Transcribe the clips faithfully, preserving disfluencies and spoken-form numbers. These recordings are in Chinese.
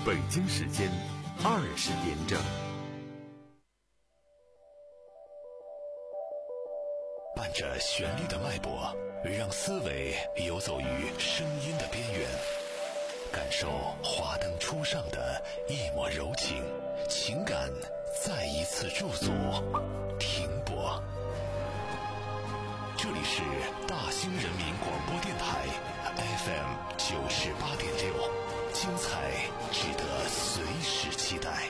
北京时间二十点整。 伴着旋律的脉搏，让思维游走于声音的边缘，感受华灯初上的一抹柔情，情感再一次驻足停泊。这里是大兴人民广播电台 F M 九十八点六，精彩值得随时期待。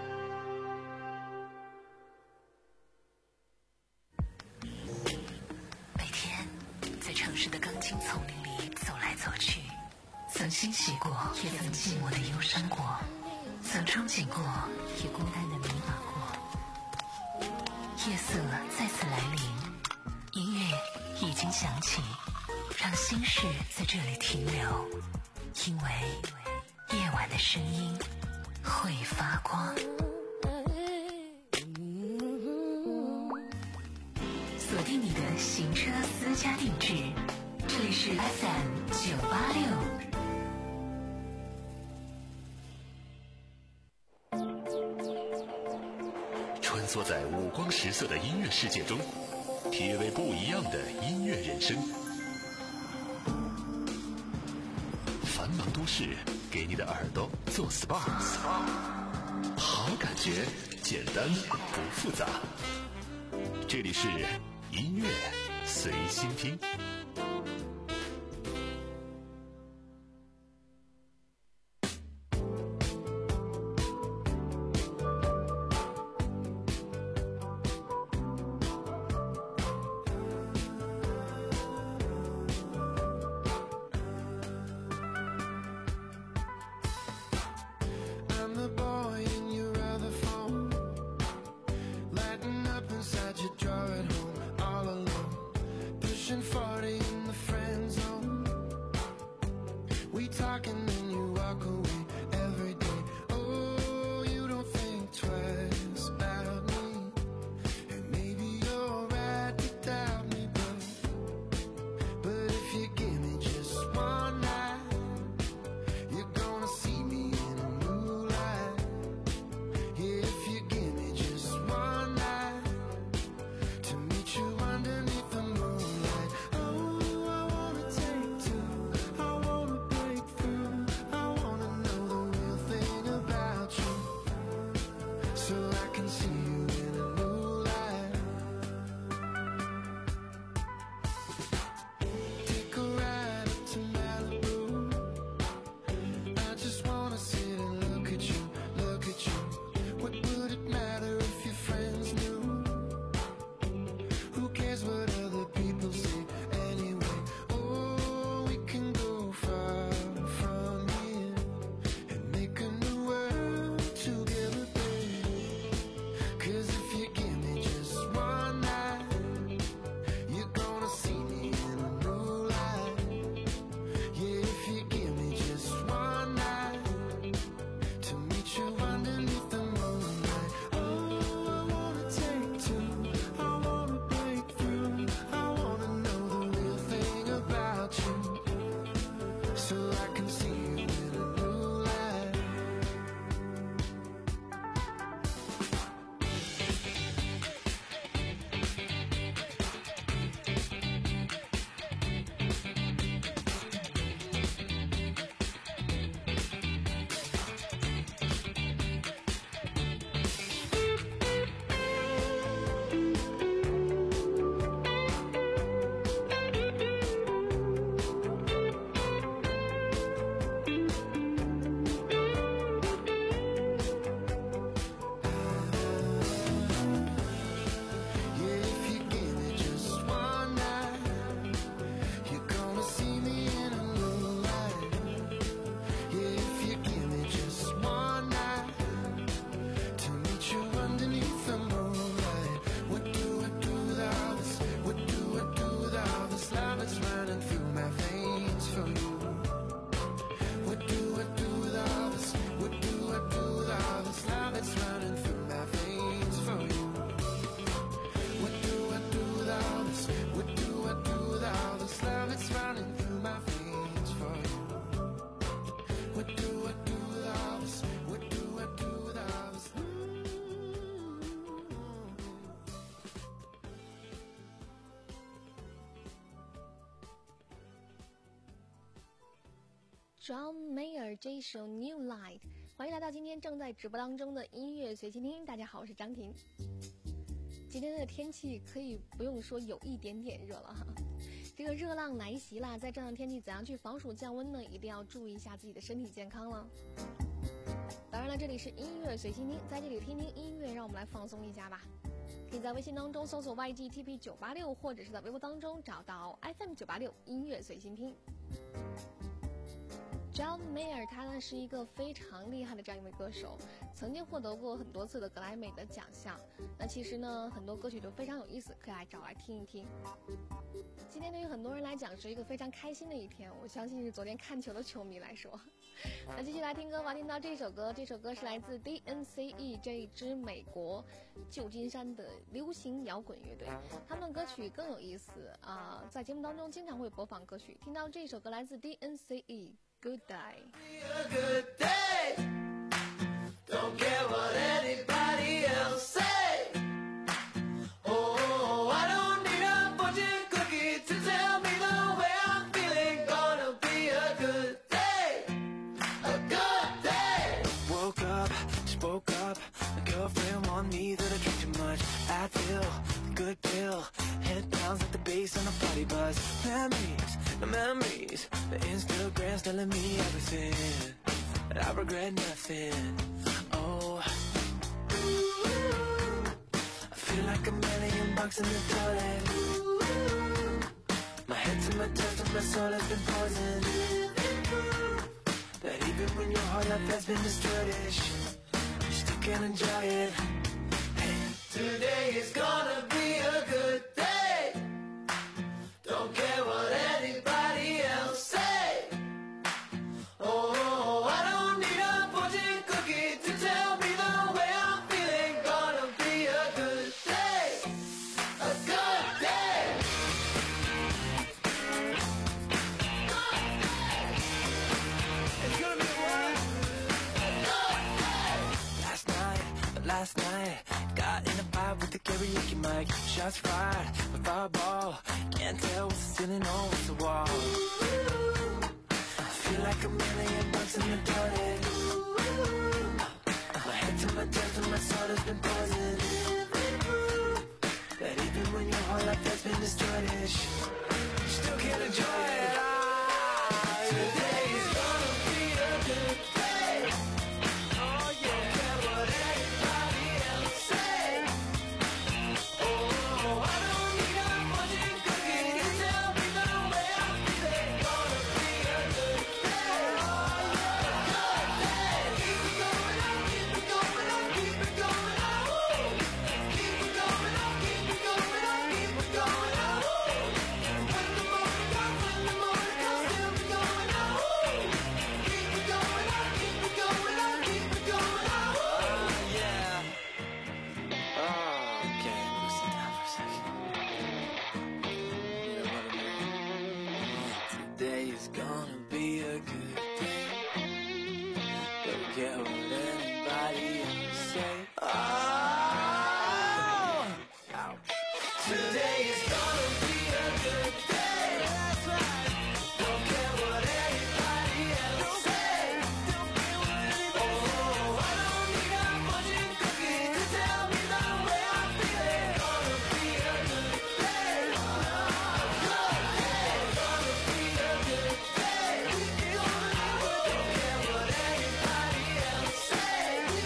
每天在城市的钢筋丛林里走来走去，曾欣喜过，也曾寂寞的忧伤过，曾憧憬过，也孤单的迷茫过。夜色再次来临，音乐已经响起，让心事在这里停留，因为夜晚的声音会发光。锁定你的行车私家定制，这里是 F M 九八六。 穿梭在五光十色的音乐世界中，体味不一样的音乐人生。繁忙都市给你的耳朵做 S P A， 好感觉简单不复杂。这里是音乐随心听。 forty John Mayer 这一首 New Light。 欢迎来到今天正在直播当中的音乐随心听。大家好，我是张婷。今天的天气可以不用说有一点点热了哈，这个热浪来袭啦，在这样的天气怎样去防暑降温呢？一定要注意一下自己的身体健康了。当然了，这里是音乐随心听，在这里听听音乐，让我们来放松一下吧。可以在微信当中搜索 Y G T P 九八六， 或者是在微博当中找到 F M 九八六音乐随心听。John Mayer 他呢是一个非常厉害的这样一位歌手，曾经获得过很多次的格莱美的奖项。那其实呢很多歌曲都非常有意思，可以来找来听一听。今天对于很多人来讲是一个非常开心的一天，我相信是昨天看球的球迷来说。那继续来听歌吧，听到这首歌，这首歌是来自 D N C E 这一支美国旧金山的流行摇滚乐队，他们歌曲更有意思啊、呃，在节目当中经常会播放歌曲。听到这首歌来自 D N C E Good Day. Be a good day. Don't care what anybody else say. Oh, I don't need a fortune cookie to tell me the way I'm feeling. Gonna be a good day. A good day. Woke up, just woke up. My girlfriend warned me that I drink too much. I feel good pill. Head bounce like the bass on a party bus. Memories, no memories. The Instagram's telling me everything, but I regret nothing. Oh, I feel like a million bucks in the toilet. My head to my toes to my soul has been poisoned. That even when your whole life has been destroyed, you still can enjoy it. Hey, today is gonna be a good day. Don't care what anybody else say. Oh, I don't need a fortune cookie to tell me the way I'm feeling. Gonna be a good day. A good day. it's gonna be one. Last night, last night, got in a vibe with the karaoke mic. Shots fired, a fireball. Can't tell what's the ceiling or what's the wall. I feel like a million bucks in the toilet. My head to my toes and my soul has been poisoned. That even when your whole life has been destroyed, you still can't enjoy it. Ah, Today is gonna be a good day. oh yeah. Don't care what anybody else say. Oh, I don't need a fortune cookie to tell me the way I'm feeling. Gonna be a good day. A good day. Keep it going on, keep it going on, keep it going on. Keep it going on, keep it going on, keep it going on. When the morning comes, when the morning comes, still be going on. Keep it going on, keep it going on, keep it going on. Yeah. Oh, okay. Let me sit down for a second. You know what I mean? Today is gonna be a good day. Don't care what anybody else say. Oh! Ouch. Today is gonna be a good day. That's right. Don't care what anybody else say. Don't care what anybody Oh, I don't need a fortune cookie to tell me the way I'm feeling. Gonna be a good day. A good day. Gonna be a good day. Don't care what anybody else say.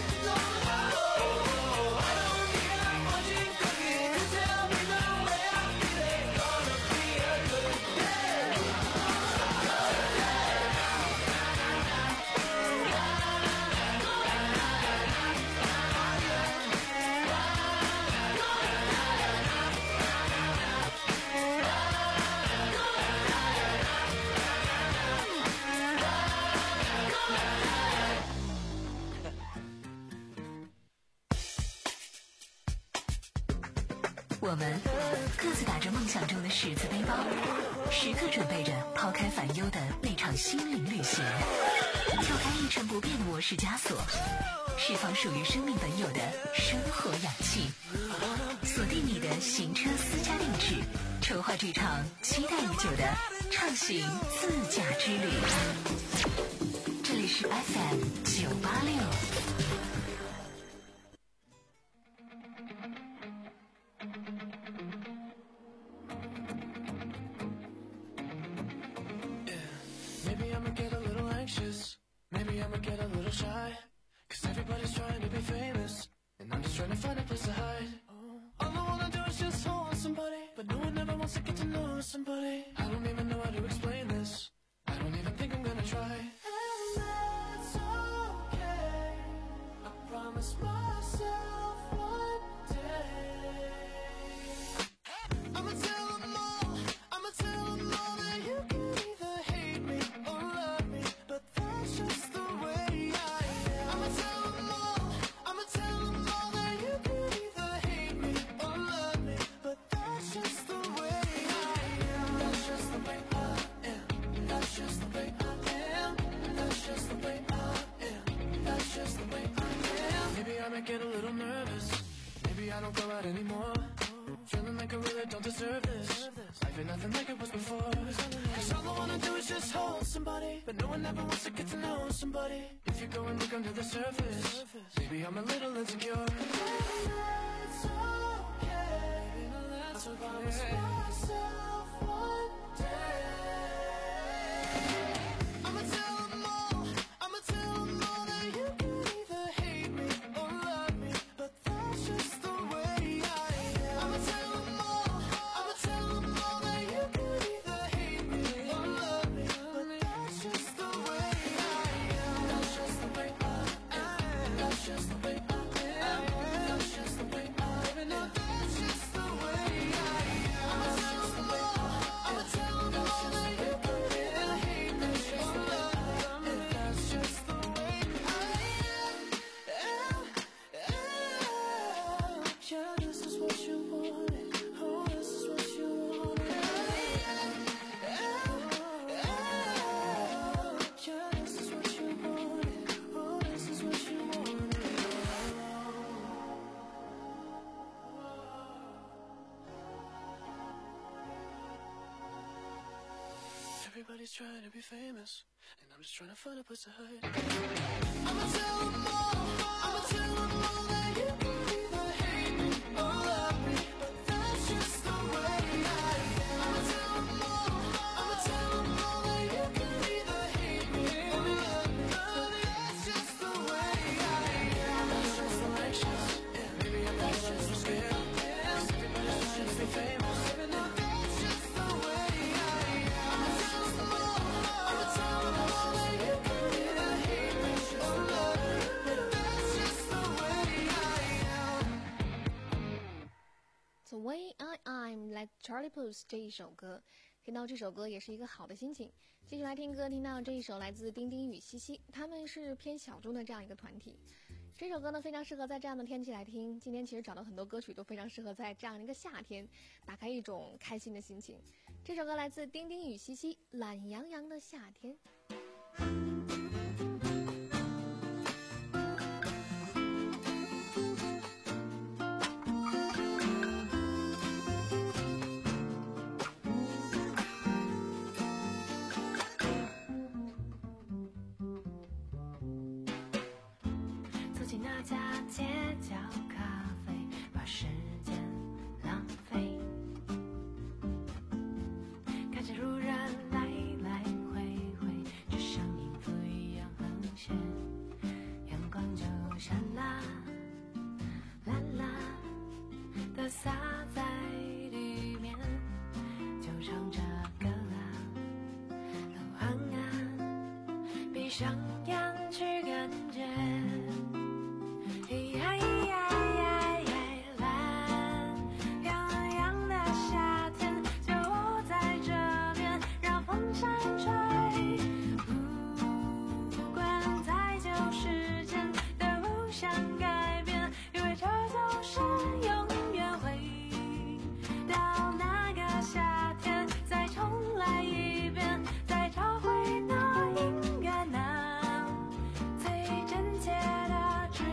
Oh, I don't need a fortune cookie to tell me the way I'm feeling. Gonna be a good day. “我们各自打着梦想中的十字背包，时刻准备着抛开烦忧的那场心灵旅行，跳开一成不变的模式枷锁， 释放属于生命本有的生活氧气。锁定你的行车私家定制，筹划这场期待已久的畅行自驾之旅。这里是 F M 九八六。 Maybe I'ma get a little anxious. Maybe I'ma get a little shy. Cause everybody's trying to be famous. And I'm just trying to find a place to hide. All I wanna do is just hold somebody. But no one ever wants to get to know somebody. I don't even know how to explain this. I don't even think I'm gonna try. And that's okay. I promise myself one day I'ma tell them all, I'ma tell them all that you can either hate me or love me, but that's just the way I am. I'ma tell them all, I'ma tell them all that you can either hate me or love me, but that's just the way I am. That's just the way I am. That's just the way I am. That's just the way I am. That's just the way I am. Maybe I might get a little nervous. Maybe I don't go out anymore. Feeling like I really don't deserve this. Life ain't nothing like it was before. Cause all I wanna do is just hold somebody, but no one ever wants to get to know somebody. If you go and look under the surface, maybe I'm a little insecure. And that's okay. That's okay. I promise myself one day I'ma tell them all, I'ma tell them all that you can either hate me or love me, but that's just the way I am. I'ma tell them all, I'ma tell them all that you can either hate me or love me, but that's just the way I am. That's just the way I am. That's just the way I am. That's just the way I am. No, that's just the way I am. I'ma tell them all, I'ma tell them all that you can either hate me or love me, that's just the way I am. Yeah, this is what you wanted. Oh, this is what you wanted. Yeah, this is what you wanted. Oh, this is what you wanted. Everybody's trying to be famous, and I'm just trying to find a place to hide. I'ma tell them all, I'ma tell them all that you can either hate me or love me, but that's just the way I am. I'ma tell them all, I'ma tell them all that you can either hate me or love me, but that's just the way I am. I'm just so anxious, yeah, maybe I'm just so scared, yeah, cause everybody's trying to be famous, but no, that's just the way I am. I'ma tell them all, I'ma tell them all that you can either hate me or love me, but that's just the way I am. The Way I Am 来 Charlie Puth 这一首歌，听到这首歌也是一个好的心情。继续来听歌，听到这一首来自丁丁与西西，他们是偏小众的这样一个团体。这首歌呢非常适合在这样的天气来听。今天其实找到很多歌曲都非常适合在这样的一个夏天，打开一种开心的心情。这首歌来自丁丁与西西，《懒洋洋的夏天》。 走进那家街角咖啡，把时间浪费，看着路人来来回回，就像音符一样很闲，阳光就闪啦啦啦的洒在地面，就唱着歌啊，哦晚安，闭上眼去感觉。呀呀呀呀，蓝洋洋的夏天，就我在这边，让风扇吹。不管再久时间都不想改变，因为这就是永远回到那个夏天，再重来一遍，再找回那音乐，那最真切的。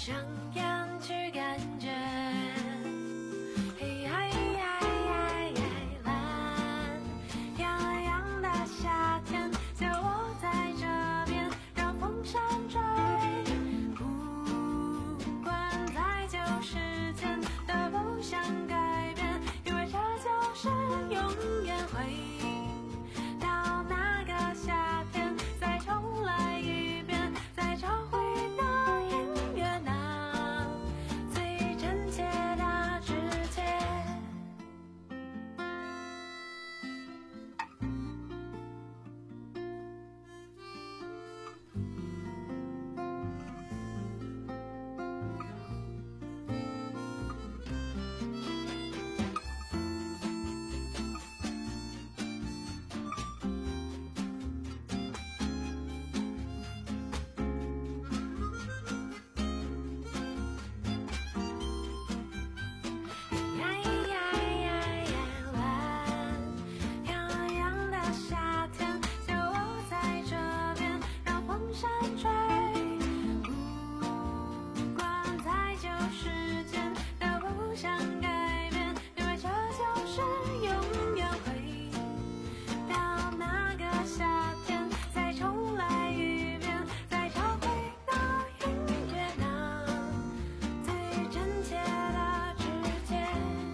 想要去感觉。嘿嗨嗨嗨嗨，蓝洋洋的夏天，就我在这边，让风扇吹。不管再久时间都不想改变，因为这就是永远回到那个夏天，再重来一遍，再找回那音乐那最真切的直接。呀呀呀呀，蓝洋洋的夏天，就我在这边，让风扇吹。不管再久时间都不想改变，因为这就是永远回到那个夏天，再重来一遍，再找回那音乐那最真切的直接。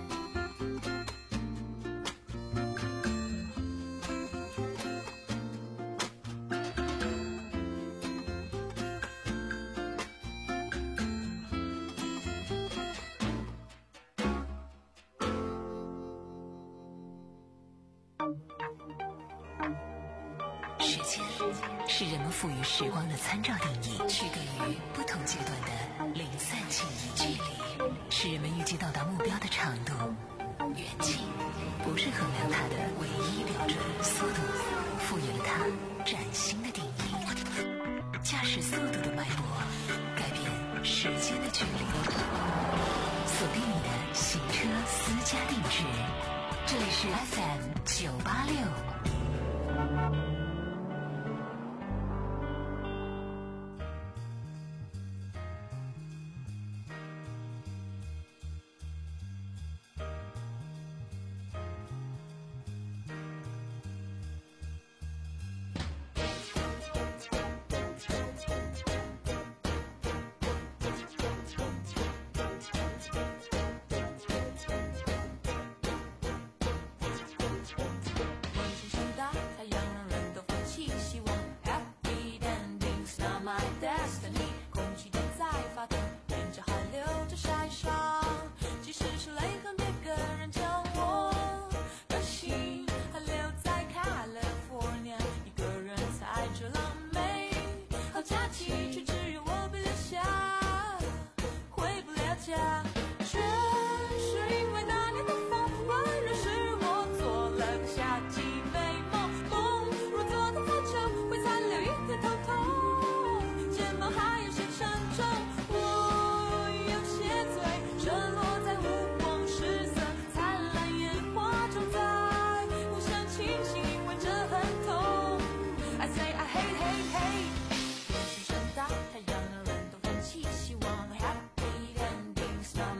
时间是人们赋予时光的参照定义，区隔于不同阶段的零散记忆距离，是人们预计到达目标的长度。远近不是衡量它的唯一标准，速度赋予了它崭新的定义。驾驶速度的脉搏，改变时间的距离。锁定你的行车私家定制，这里是 F M 九八六。 梦想盛大，太阳让人都放弃希望。Happy endings not my destiny。空气都在发烫，人着还留着晒伤。即使是泪痕，别跟人讲我的心还留在 California， 一个人踩着浪妹。好假期，却只有我被留下，回不了家。却是因为那年的风温润，使我做了个夏季美梦。梦若做得太久，会残留一点疼痛，睫毛还有些沉重。我有些醉，沉落在五光十色灿烂烟花中，再不想清醒，因为这很痛。I say I hate hate hate。梦想盛大，太阳让人都放弃希望。Happy endings not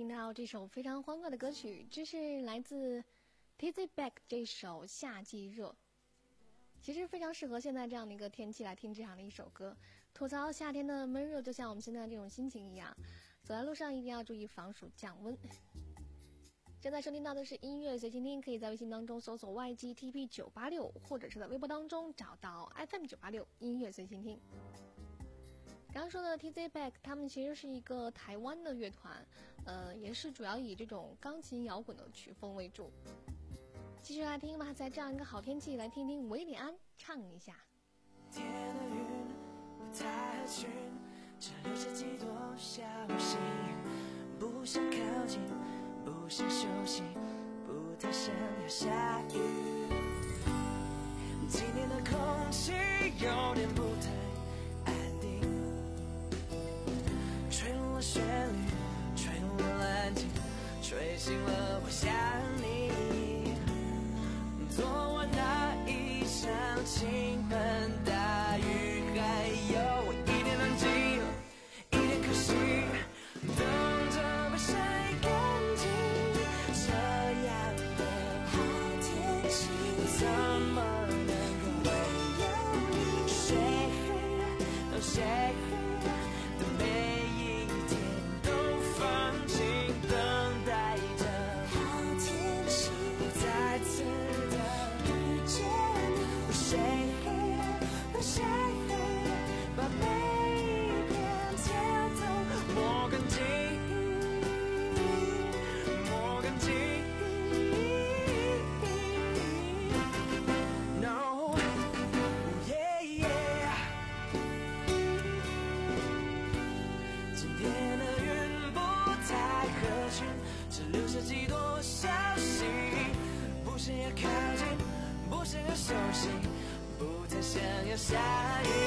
到这首非常欢快的歌曲，这是来自 T Z Back 这首《夏季热》。其实非常适合现在这样的一个天气来听这样的一首歌，吐槽夏天的闷热，就像我们现在这种心情一样。走在路上一定要注意防暑降温。正在收听到的是音乐随心听，可以在微信当中搜索 Y G T P 九八六，或者是在微博当中找到 F M 九八六音乐随心听。刚刚说的 T Z Back 他们其实是一个台湾的乐团，呃，也是主要以这种钢琴摇滚的曲风为主。继续来听吧，在这样一个好天气，来听听韦礼安唱一下。 天的云不太合群，只留下几朵小星，不想靠近，不想休息，不太想要下雨。今天的空气有点不太安定，吹动了旋律，吹动了蓝鲸，吹醒了我想你。昨晚那一场倾盆大雨，还有我一点冷静，一点可惜，等着被晒干净。这样的好天气，怎么能够没有你？谁让谁的每一天都放晴，等待着好天气再次谁和谁把每一片天都抹干净，抹干净。No, yeah, yeah。今天的云不太合群，只留下几朵小星，不想要靠近，不想要休息，不太想要下雨。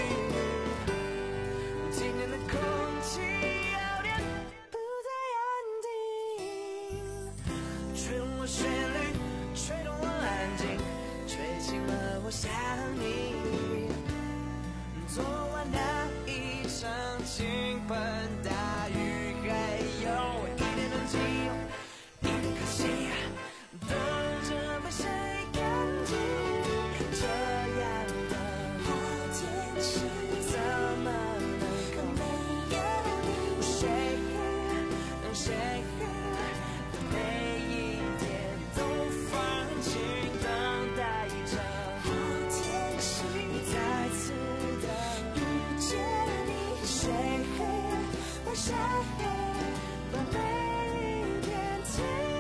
今天的空气有点不太安定，吹动了旋律，吹动了蓝鲸，吹醒了我想你。昨晚那一场倾盆大雨，还有我一点冷静，一点可惜，等着被晒干净。这样的好天气，怎么能够没有你？谁让谁的每一天都放晴，等待着好天气再次的遇见你。谁让谁把每一片天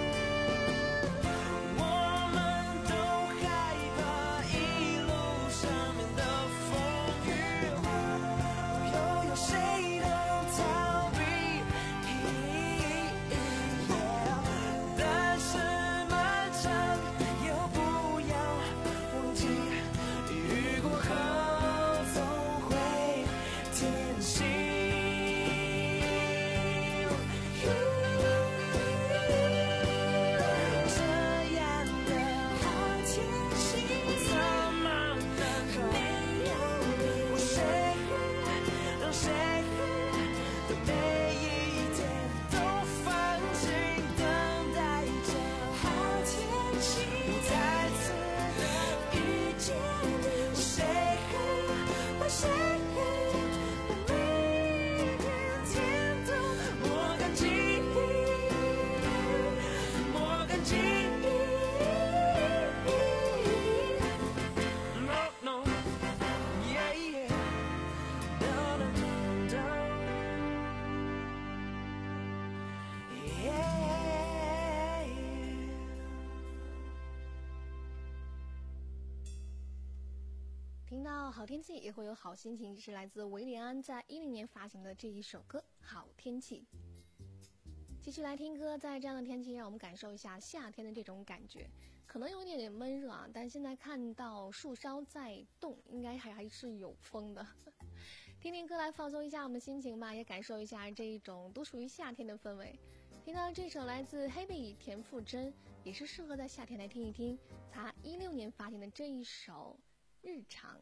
听到好天气也会有好心情，这是来自韦礼安在一零年发行的这一首歌《好天气》。继续来听歌，在这样的天气，让我们感受一下夏天的这种感觉。可能有一点点闷热啊，但现在看到树梢在动，应该还还是有风的。听听歌来放松一下我们心情吧，也感受一下这一种都属于夏天的氛围。听到这首来自 Hebe 田馥甄，也是适合在夏天来听一听，他一六年发行的这一首《日常》。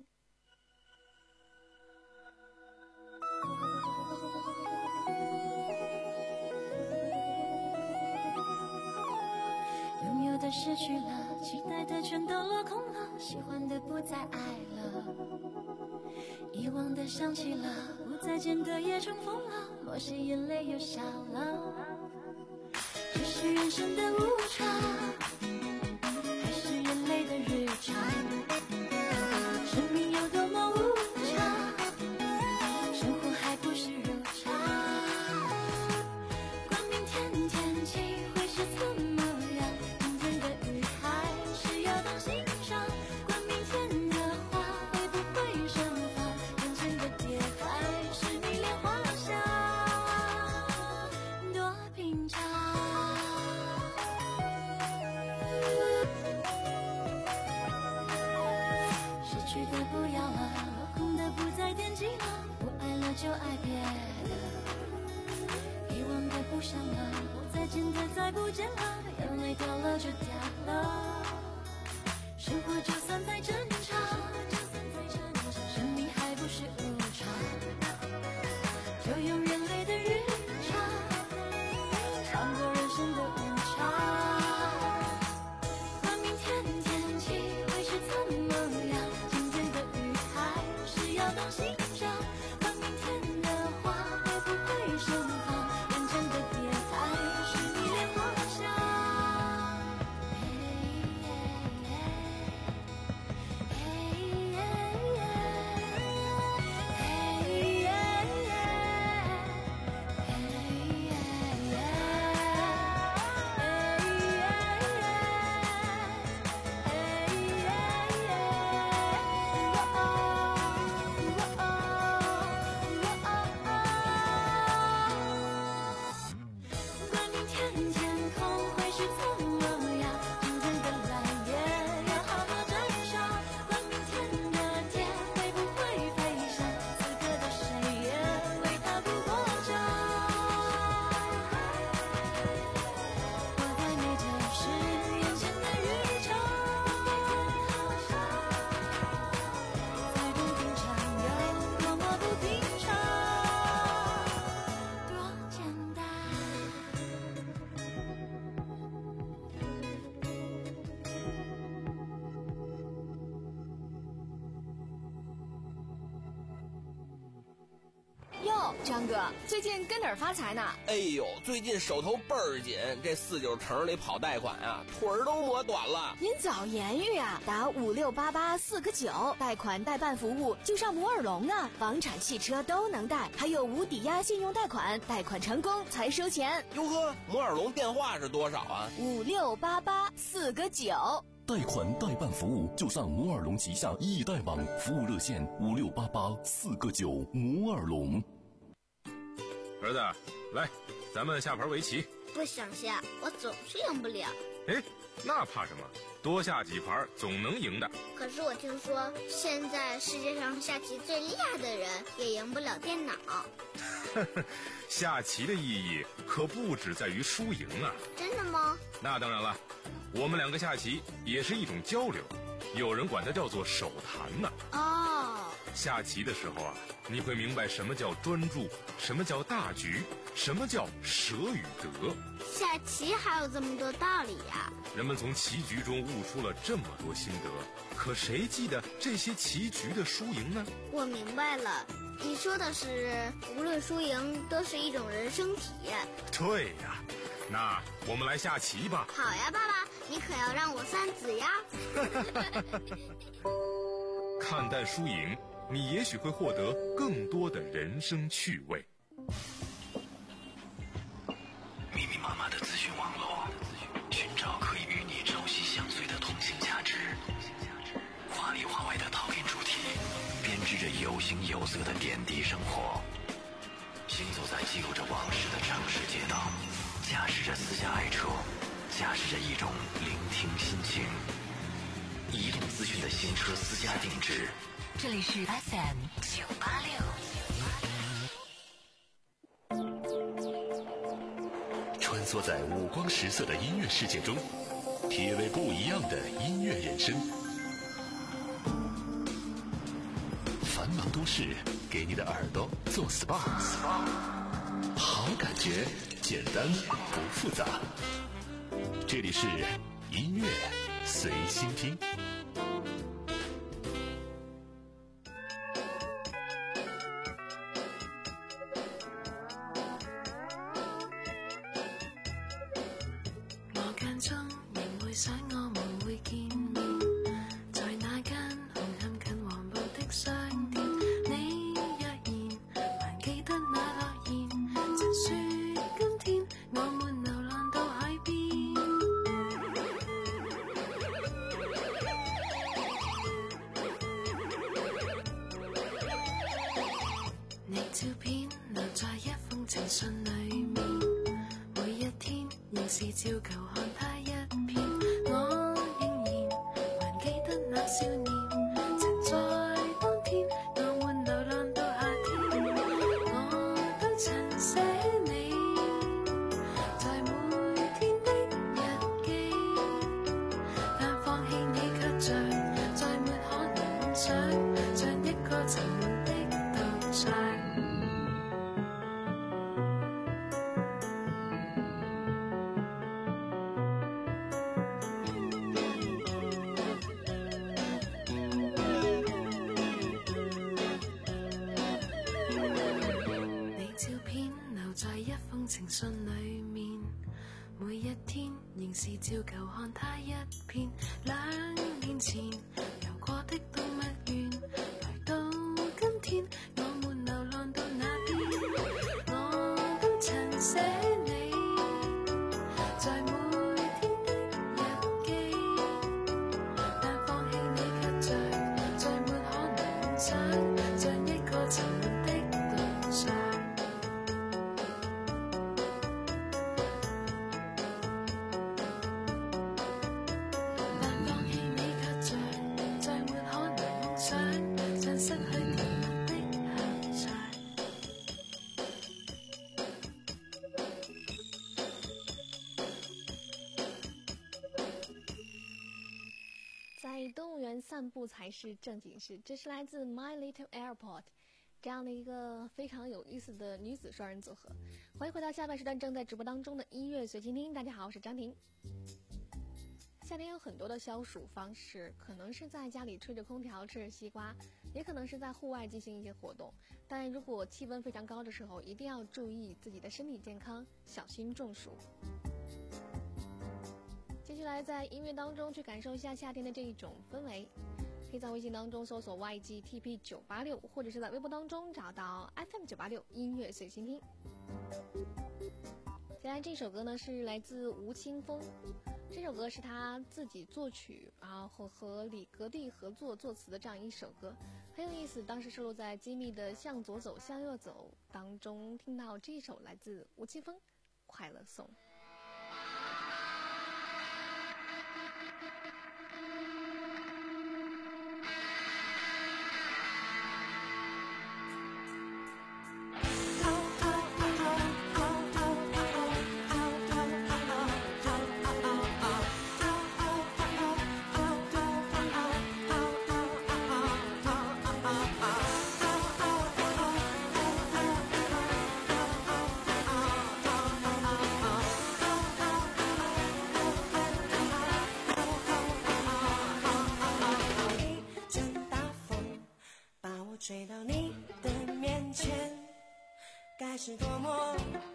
的失去了，期待的全都落空了，喜欢的不再爱了，遗忘的想起了，不再见的也重逢了，某些眼泪又笑了。这是人生的无常，还是人类的日常？生命有多么无常，生活还不是如常。管明天天气会是怎么样，明天的雨还是要当心上。管明天的花会不会盛放，眼前的蝶还是迷恋花香，多平常。失去的不要了，落空的不再惦记了，不爱了就爱别的，遗忘的不想了，不再见的再不见了，眼泪掉了就掉了。生活就算再正常，生命还不是无常，就用人类的日常，唱过人生的无常。管明天天气会是怎么样，今天的雨还是要当心上。管明天的花会不会盛放，眼前的蝶还是迷恋花香。管明天天空会是怎么样，今天的蓝叶要好好摘上。管明天的蝶会不会飞翔，此刻的谁也为它不过奖。活太美就是眼前的日常，再不平常有多么不平常，多简单。 哟，张哥，最近跟哪儿发财呢？ 哎呦，最近手头倍儿紧，这四九城里跑贷款啊，腿儿都磨短了。 您早言语啊！打五六八八四个九，贷款代办服务就上摩尔龙啊，房产、汽车都能贷，还有无抵押信用贷款，贷款成功才收钱。 哟呵，摩尔龙电话是多少啊？ 五六八八四个九。 贷款代办服务就上摩尔龙旗下易贷网，服务热线五六八八四个九。摩尔龙。 儿子，来，咱们下盘围棋。 不想下，我总是赢不了。 哎，那怕什么？多下几盘总能赢的。 可是我听说，现在世界上下棋最厉害的人也赢不了电脑。 下棋的意义可不只在于输赢啊！ 真的吗？ 那当然了，我们两个下棋也是一种交流，有人管它叫做手谈呢。 哦， 下棋的时候啊，你会明白什么叫专注，什么叫大局，什么叫舍与得。 下棋还有这么多道理呀！ 人们从棋局中悟出了这么多心得，可谁记得这些棋局的输赢呢？ 我明白了，你说的是无论输赢都是一种人生体验。 对呀，那我们来下棋吧。 好呀，爸爸，你可要让我三子呀！ 看淡输赢，你也许会获得更多的人生趣味。 密密麻麻的资讯网络，寻找可以与你朝夕相随的同性价值，话里话外的讨厌主题，编织着有形有色的点滴生活。行走在记录着往事的城市街道，驾驶着私家爱车，驾驶着一种聆听心情。移动资讯的新车私家定制， 这里是 F M 九八六。 穿梭在五光十色的音乐世界中，体味不一样的音乐人生。繁忙都市给你的耳朵做 S P A， 好感觉，简单不复杂。这里是音乐随心听。 我間中仍會想我們會見面，在那間紅磡近黃埔的商店。你若然還記得那諾言，曾說今天我們流浪到海邊。你照片留在一封情信裡面，每一天仍是照舊看他一遍。我仍然還記得那少年，曾在當天我們流浪到夏天。我都曾寫你在每天的日記，但放棄你卻像再沒可能夢想，像一個沉悶的杜尚。情信裡面，每一天仍是照舊看他一遍。兩年前遊過的動物園，來到今天我們流浪到那邊。我都曾寫你在每天的日記，但放棄你卻像再沒可能夢想，像一個沉悶的杜尚。 在动物园散步才是正经事，这是来自 My Little Airport 这样的一个非常有意思的女子双人组合。欢迎回到下半时段正在直播当中的音乐随心听。大家好，我是张婷。夏天有很多的消暑方式，可能是在家里吹着空调吃着西瓜，也可能是在户外进行一些活动。但如果气温非常高的时候，一定要注意自己的身体健康，小心中暑。接下来在音乐当中去感受一下夏天的这一种氛围，可以在微信当中搜索 Y G T P 九八六， 或者是在微博当中找到 F M 九八六 音乐随心听。接下来这首歌呢是来自吴青峰，这首歌是他自己作曲，然后和李格弟合作作词的这样一首歌，很有意思。当时收录在机密的向左走向右走当中，听到这一首来自吴青峰快乐颂。 追到你的面前，该是多么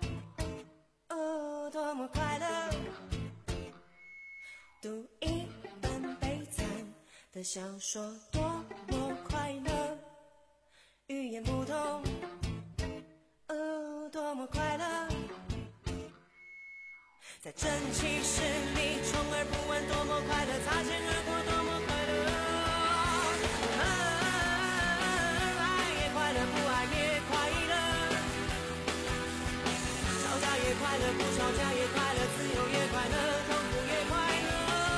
哦，多么快乐，读一本悲惨的小说，多么快乐，语言不同哦，多么快乐，在蒸汽室里充耳不闻，多么快乐，擦肩而过，多么快乐，快乐不吵架也快乐，自由也快乐，痛苦也快乐。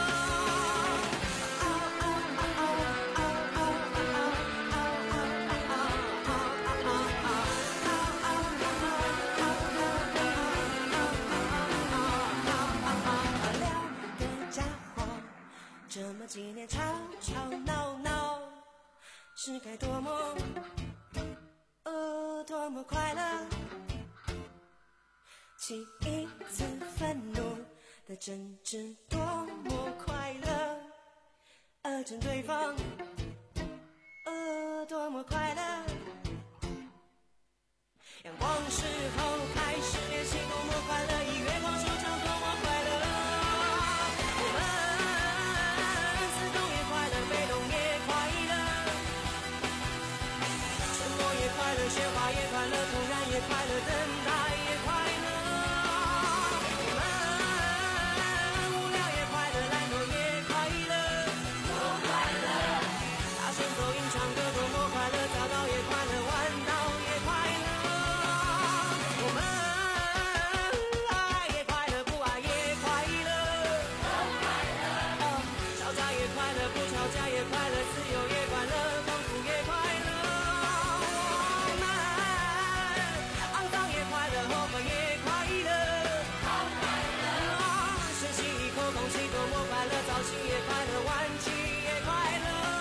无聊的家伙，这么几年吵吵闹闹，是该多么哦，多么快乐。起一次愤怒的争执多么了针对方，呃，多么快乐。阳光时候开始练习，多么快乐，以月光手掌多么快乐。我们自动也快乐，被动也快乐，沉默也快乐，喧哗也快乐，突然也快乐，等待也快乐。我们无聊也快乐，懒惰也快乐，多快乐！大声走音唱歌多么快乐，早到也快乐，晚到也快乐。我们爱也快乐，不爱也快乐，都快乐。吵架也快乐，不吵架也快乐，自由也快乐，丰富也快乐。我们肮脏也快乐，后悔也快乐，都快乐。深吸一口空气多么快乐，早起也快乐，晚起也快乐。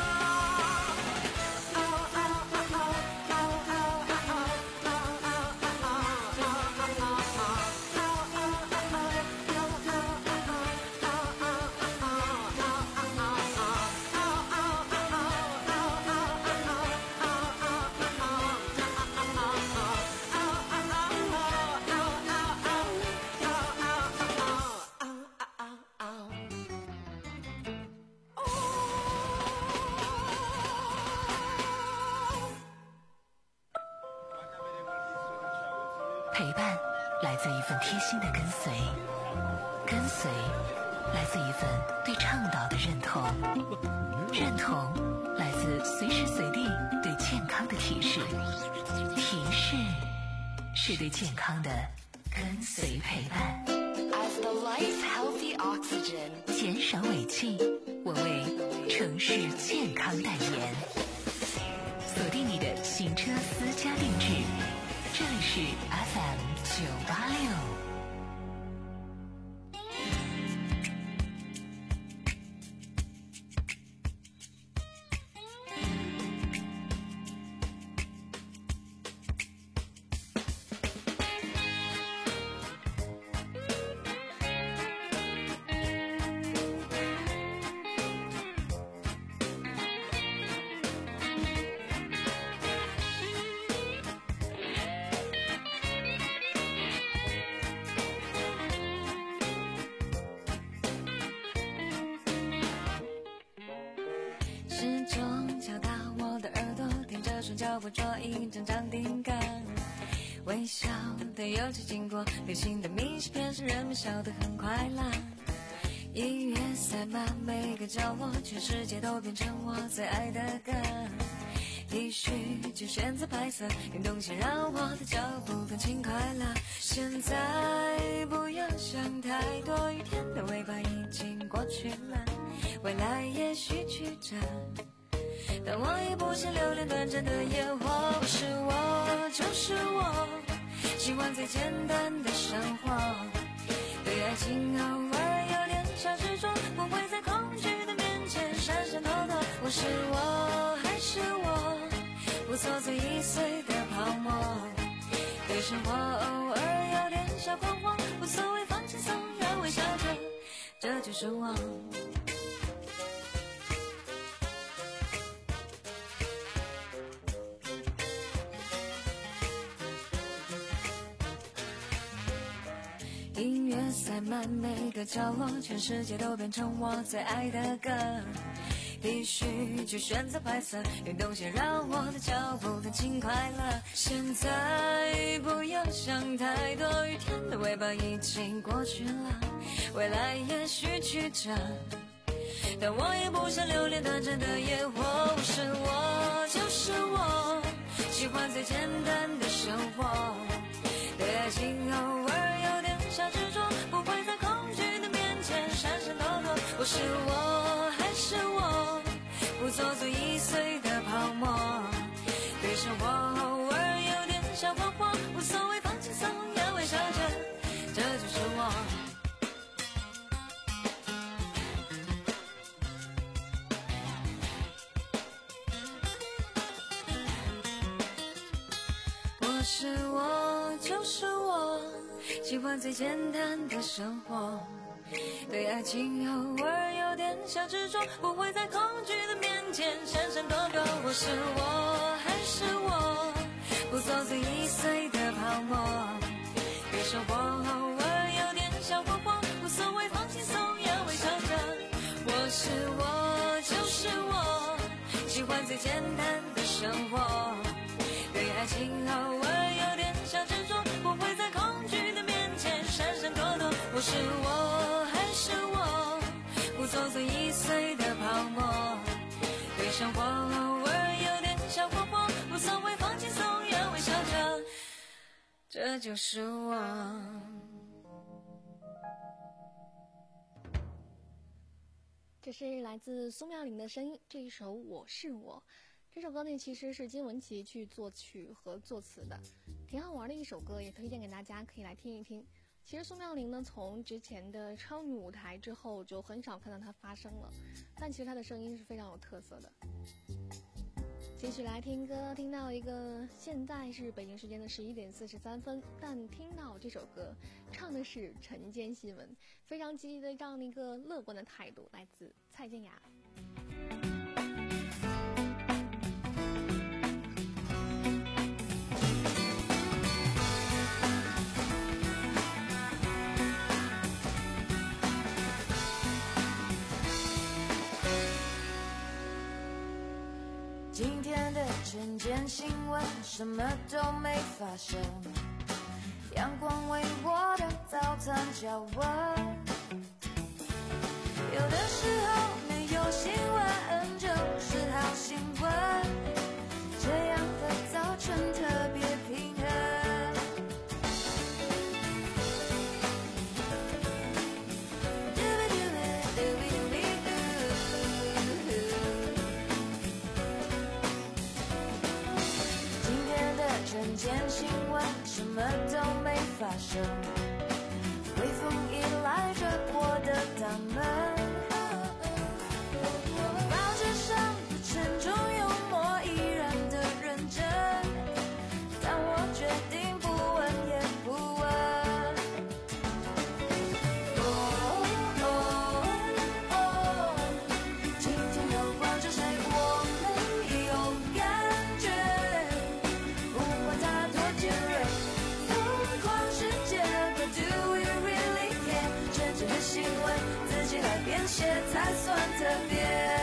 陪伴来自一份贴心的跟随，跟随来自一份对倡导的认同，认同来自随时随地对健康的提示，提示是对健康的跟随陪伴。 As the lights healthy oxygen， 减少尾气，我为城市健康代言。锁定你的行车私家定制，这里是 F M 九八六。 脚步做一张张定格，微笑的游戏经过，流行的迷失片是人们笑得很快乐。音乐塞满每个角落，全世界都变成我最爱的歌。必须就选择白色，运动先让我的脚步更轻快乐。现在不要想太多，雨天的尾巴已经过去了，未来也许曲折。但我也不想留恋短暂的烟火，不是我就是我，喜欢最简单的生活，对爱情偶尔有点小执着，不会在恐惧的面前闪闪躲躲。我是我还是我，不做最易碎的泡沫，对生活偶尔有点小狂妄，无所谓放轻松，让微笑着，这就是我。音乐塞满每个角落，全世界都变成我最爱的歌。必须去选择白色，运动先让我的脚步更轻快乐。现在不要想太多，雨天的尾巴已经过去了，未来也许曲折。但我也不想留恋短暂的烟火，不是我就是我，喜欢最简单的生活，对爱情偶尔有点小执着，不会在恐惧的面前闪闪躲躲。我是我还是我，不做最易碎的泡沫，对生活偶尔有点小狂妄，无所谓放轻松，要微笑着，这就是我。我是我就是我， 喜欢最简单的生活，对爱情偶尔有点小执着，不会在恐惧的面前闪闪躲躲。我是我还是我，不做最易碎的泡沫，对生活偶尔有点小火火，无所谓放轻松要微笑着。我是我就是我，喜欢最简单的生活，对爱情偶尔有点小执着，不会在恐惧的面前闪闪躲躲。我是我还是我，不做最易碎的泡沫，对生活偶尔有点小火火，无所谓放轻松要微笑着，这就是我。 这是来自苏妙玲的声音，这一首《我是我》。这首歌呢，其实是金玟岐去作曲和作词的，挺好玩的一首歌，也推荐给大家可以来听一听。其实苏妙玲呢，从之前的超女舞台之后，就很少看到她发声了，但其实她的声音是非常有特色的。继续来听歌，听到一个现在是北京时间的十一点四十三分，但听到这首歌唱的是晨间新闻，非常积极的这样的一个乐观的态度，来自蔡健雅。 今天的晨间新闻什么都没发生，阳光为我的早餐加温。有的时候没有新闻就是好新闻，这样的早晨特别平衡。晨间新闻什么都没发生，微风一来着我的大门，报纸上的沉重幽默依然的认真，但我决定不问也不问。哦哦哦，今天又关着谁我没有感觉，不管它多尖锐，疯狂世界 But do we really care？ 真正的新闻自己来编写才算特别。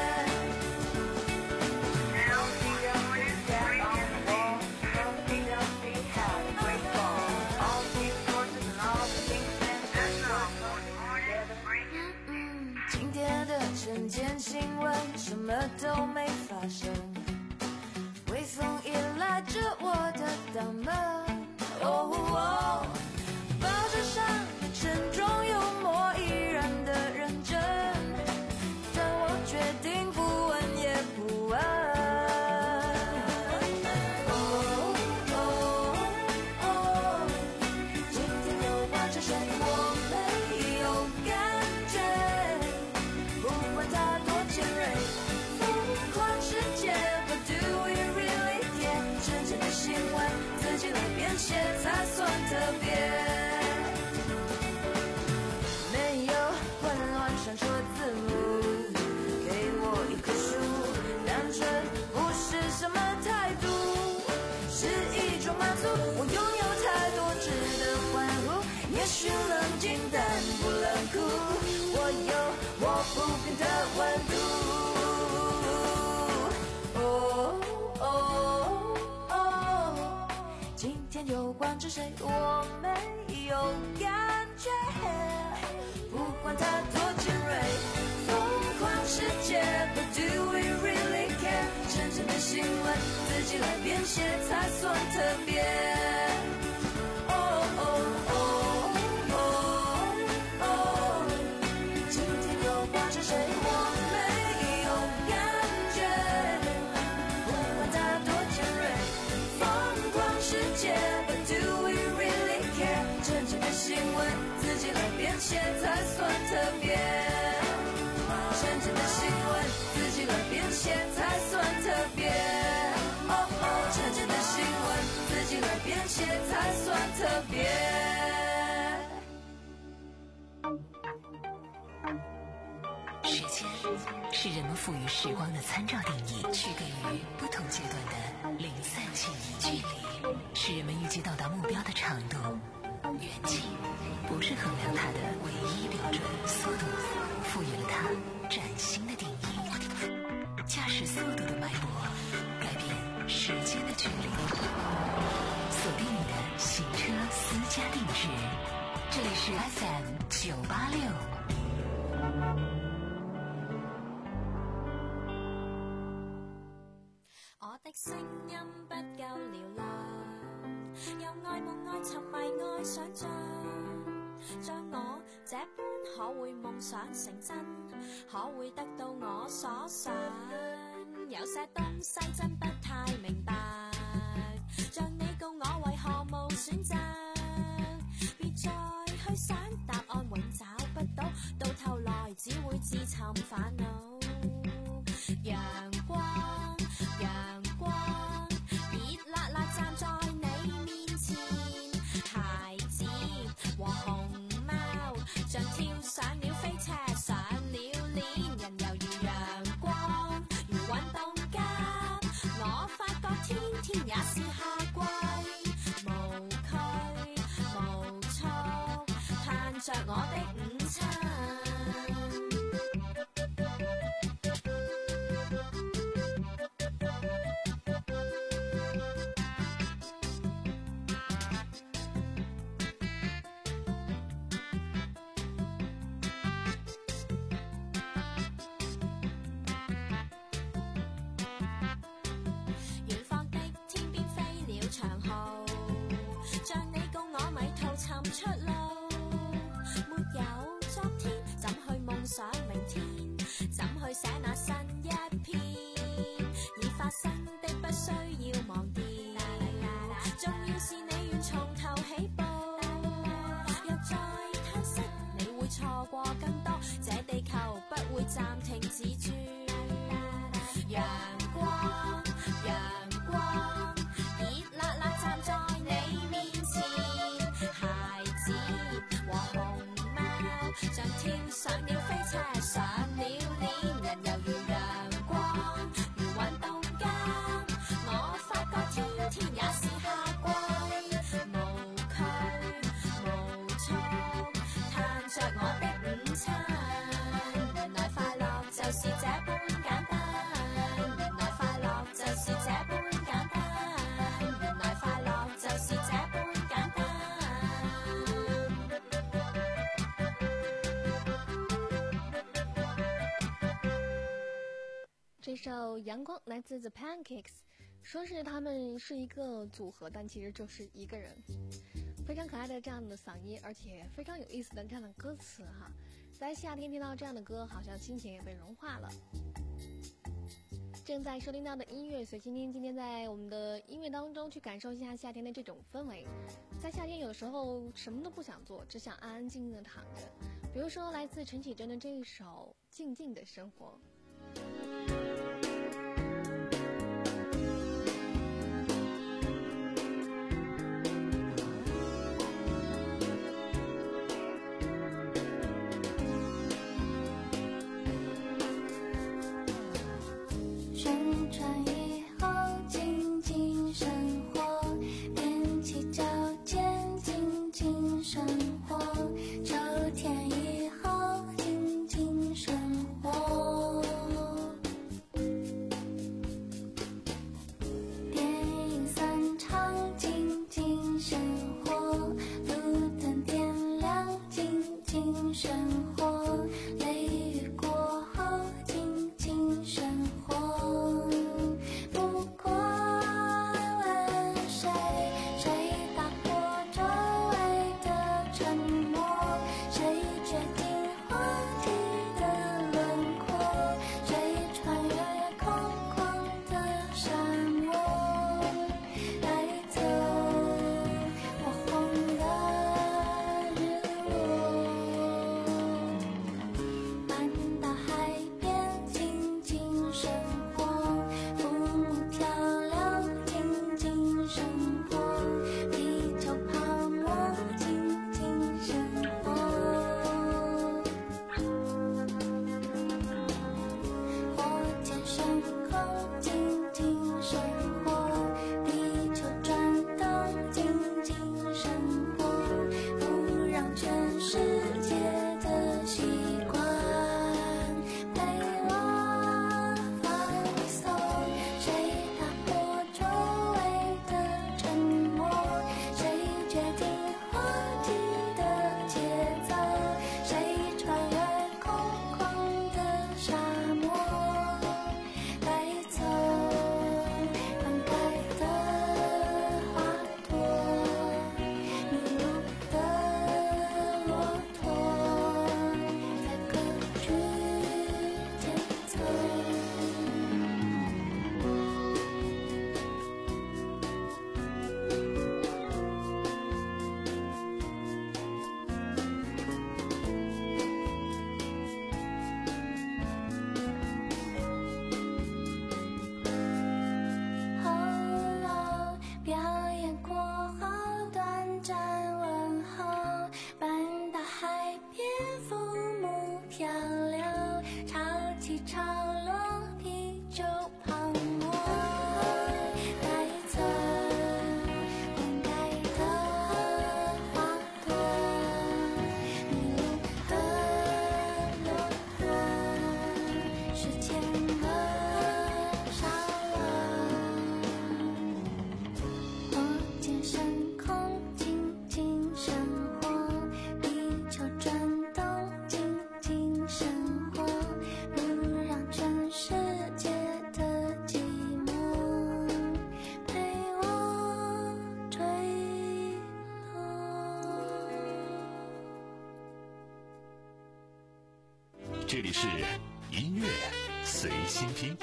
今天的晨间新闻什么都没发生，微风一来着我的大门。哦哦，报纸上的沉重幽默依然的认真，但我决定不问也不问。哦哦哦，今天又换成谁我没有感觉，不管它多尖锐，疯狂世界 But do we really care？ 真正的新闻自己来编写才算特别。没有混乱闪烁字幕，给我一棵树，单纯不是什么态度，是一种满足。我拥有太多值得欢呼，也许冷静但不冷酷，我有我不变的温度。哦哦哦，今天又关着谁我没有感觉，不管它多尖锐，疯狂世界 But do we really care？ 真正的新闻自己来编写才算特别。哦哦哦哦哦，今天又换成谁我没有感觉，不管它多尖锐，疯狂世界 But do we really care？ 真正的新闻自己来编写才算特别，真正的新闻自己来编写才算特别。哦哦，真正的新闻自己来编写才算特别。 是人们赋予时光的参照定义，区隔于不同阶段的零散记忆距离，是人们预计到达目标的长度。远近不是衡量它的唯一标准，速度赋予了它崭新的定义。驾驶速度的脉搏，改变时间的距离。锁定你的行车私家定制，这里是 F M 九八六。 我的聲音不夠嘹亮，又愛夢愛沉迷愛想像，像我這般可會夢想成真，可會得到我所想。有些東西真不太明白，像你告我為何無選擇，別再去想答案永找不到，到頭來只會自尋煩惱。陽光陽光熱辣辣站在你面前，孩子和熊貓像跳上了飛車，上了鏈，人猶如陽光如運動家，我發覺天天也是夏季，無拘無束嘆着我的午餐。尋出路，沒有昨天，怎去夢想明天？怎去寫那新一篇？已發生的不需要忘掉，重要是你願從頭起步。若再嘆息，你會錯過更多，這地球不會暫停自轉。陽光，陽光，熱辣辣站在你面前。孩子和熊貓像跳上了飛車，上了鏈，人猶如陽光如運動家，我發覺天天也是夏季，無拘無束嘆着我的午餐。原來快樂就是這般簡單，原來快樂就是這般簡單，原來快樂就是這般簡單。 这首《阳光》来自 The Pancakes， 说是他们是一个组合，但其实就是一个人。非常可爱的这样的嗓音，而且非常有意思的这样的歌词哈，在夏天听到这样的歌，好像心情也被融化了。正在收听到的音乐随心听，今天在我们的音乐当中去感受一下夏天的这种氛围。在夏天有时候什么都不想做，只想安安静静的躺着。比如说来自陈绮贞的这一首《静静的生活》。 宣传以后静静生活，踮起脚尖静静生活，秋天以后静静生活。电影散场静静生活，路灯点亮静静生活，雷雨过后静静生活。不管问谁，谁打破周围的沉默，谁决定话题的轮廓，谁穿越空旷的沙漠，带走我红的日落。 这里是音乐随心听。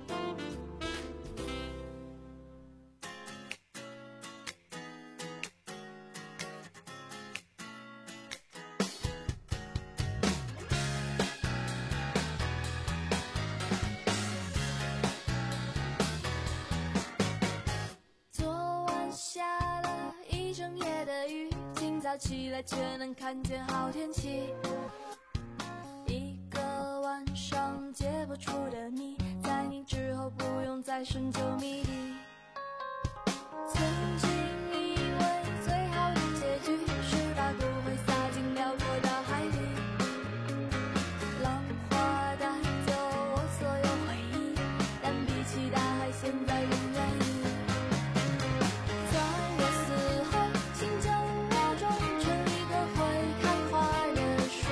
起来却能看见好天气，一个晚上解不出的谜，在你之后不用再深究谜底。曾经以为最好的结局是把骨灰撒进辽阔大海里，浪花带走我所有回忆，但比起大海现在更愿意。在我死后请将我种成一个会开花的树，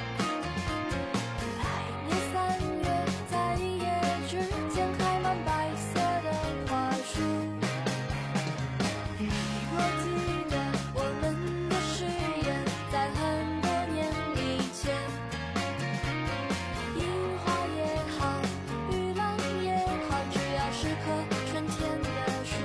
来年三月在一夜之间开满白色的花束。你若记得我们的誓言，在很多年以前，樱花也好，玉兰也好，只要是棵春天的树。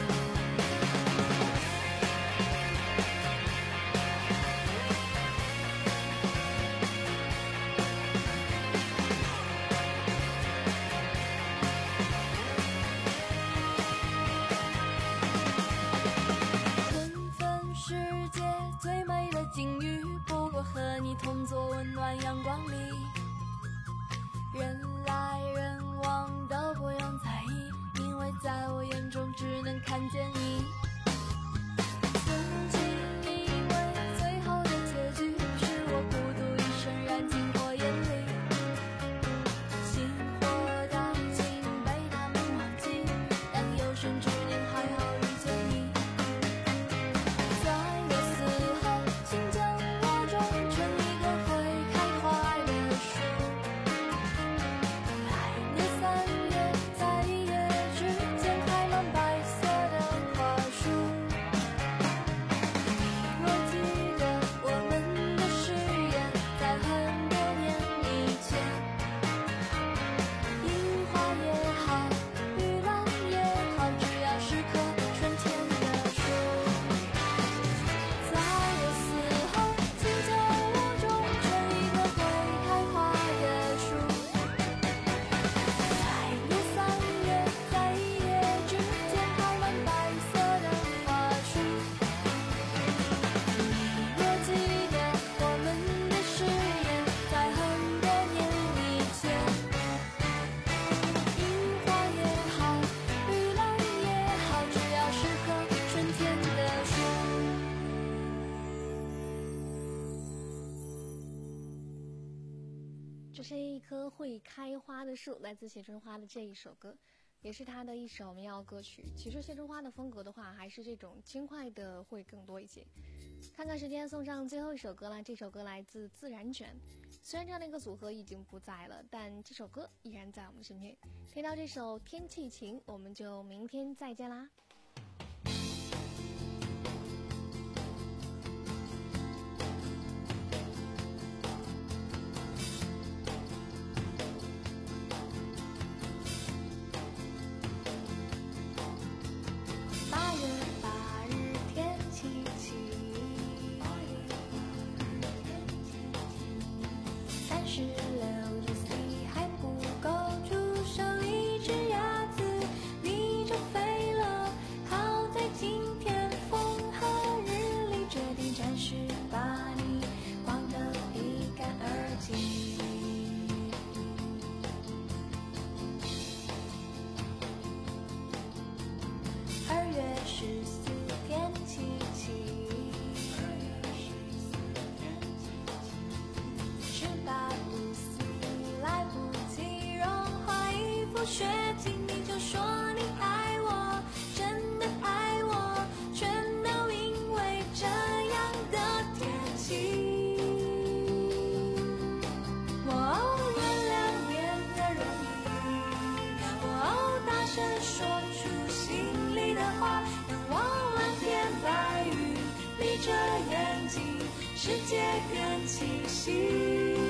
纷纷世界最美的境遇，不过和你同坐温暖阳光里，人来人往都不用在意，因为在我眼中只能看见你。曾经以为最后的结局是我孤独一生燃尽火焰里，星火殆尽被他们忘记，但有生之年还好遇见你。在我死后请将我种成一个会开花的树，来年三月在一夜之间开满白色的花束。你若记得我们的誓言，在很多年以前，樱花也好，玉兰也好，只要是棵春天的树。在我死后请将我种成一个会开花的树，来年三月在一夜之间开满白色的花束。你若记得我们的誓言，在很多年以前，樱花也好，玉兰也好，只要是棵春天的树。 这是一棵会开花的树，来自谢春花的这一首歌，也是她的一首民谣歌曲。其实谢春花的风格的话，还是这种轻快的会更多一些。看看时间，送上最后一首歌了。这首歌来自自然卷，虽然这样的一个组合已经不在了，但这首歌依然在我们身边。听到这首《天气晴》，我们就明天再见啦。 八月八日天气晴，三十六度 C 还不够煮熟一只鸭子，你就飞了。好在今天风和日丽，决定暂时把你忘得一干二净。二月十四天气晴，十八度四来不及融化一副雪镜，你就说你爱我，真的爱我，全都因为这样的天气。哦，原谅变得容易，哦，大声说出心里的话，让我蓝天白云闭着眼睛，世界变清晰。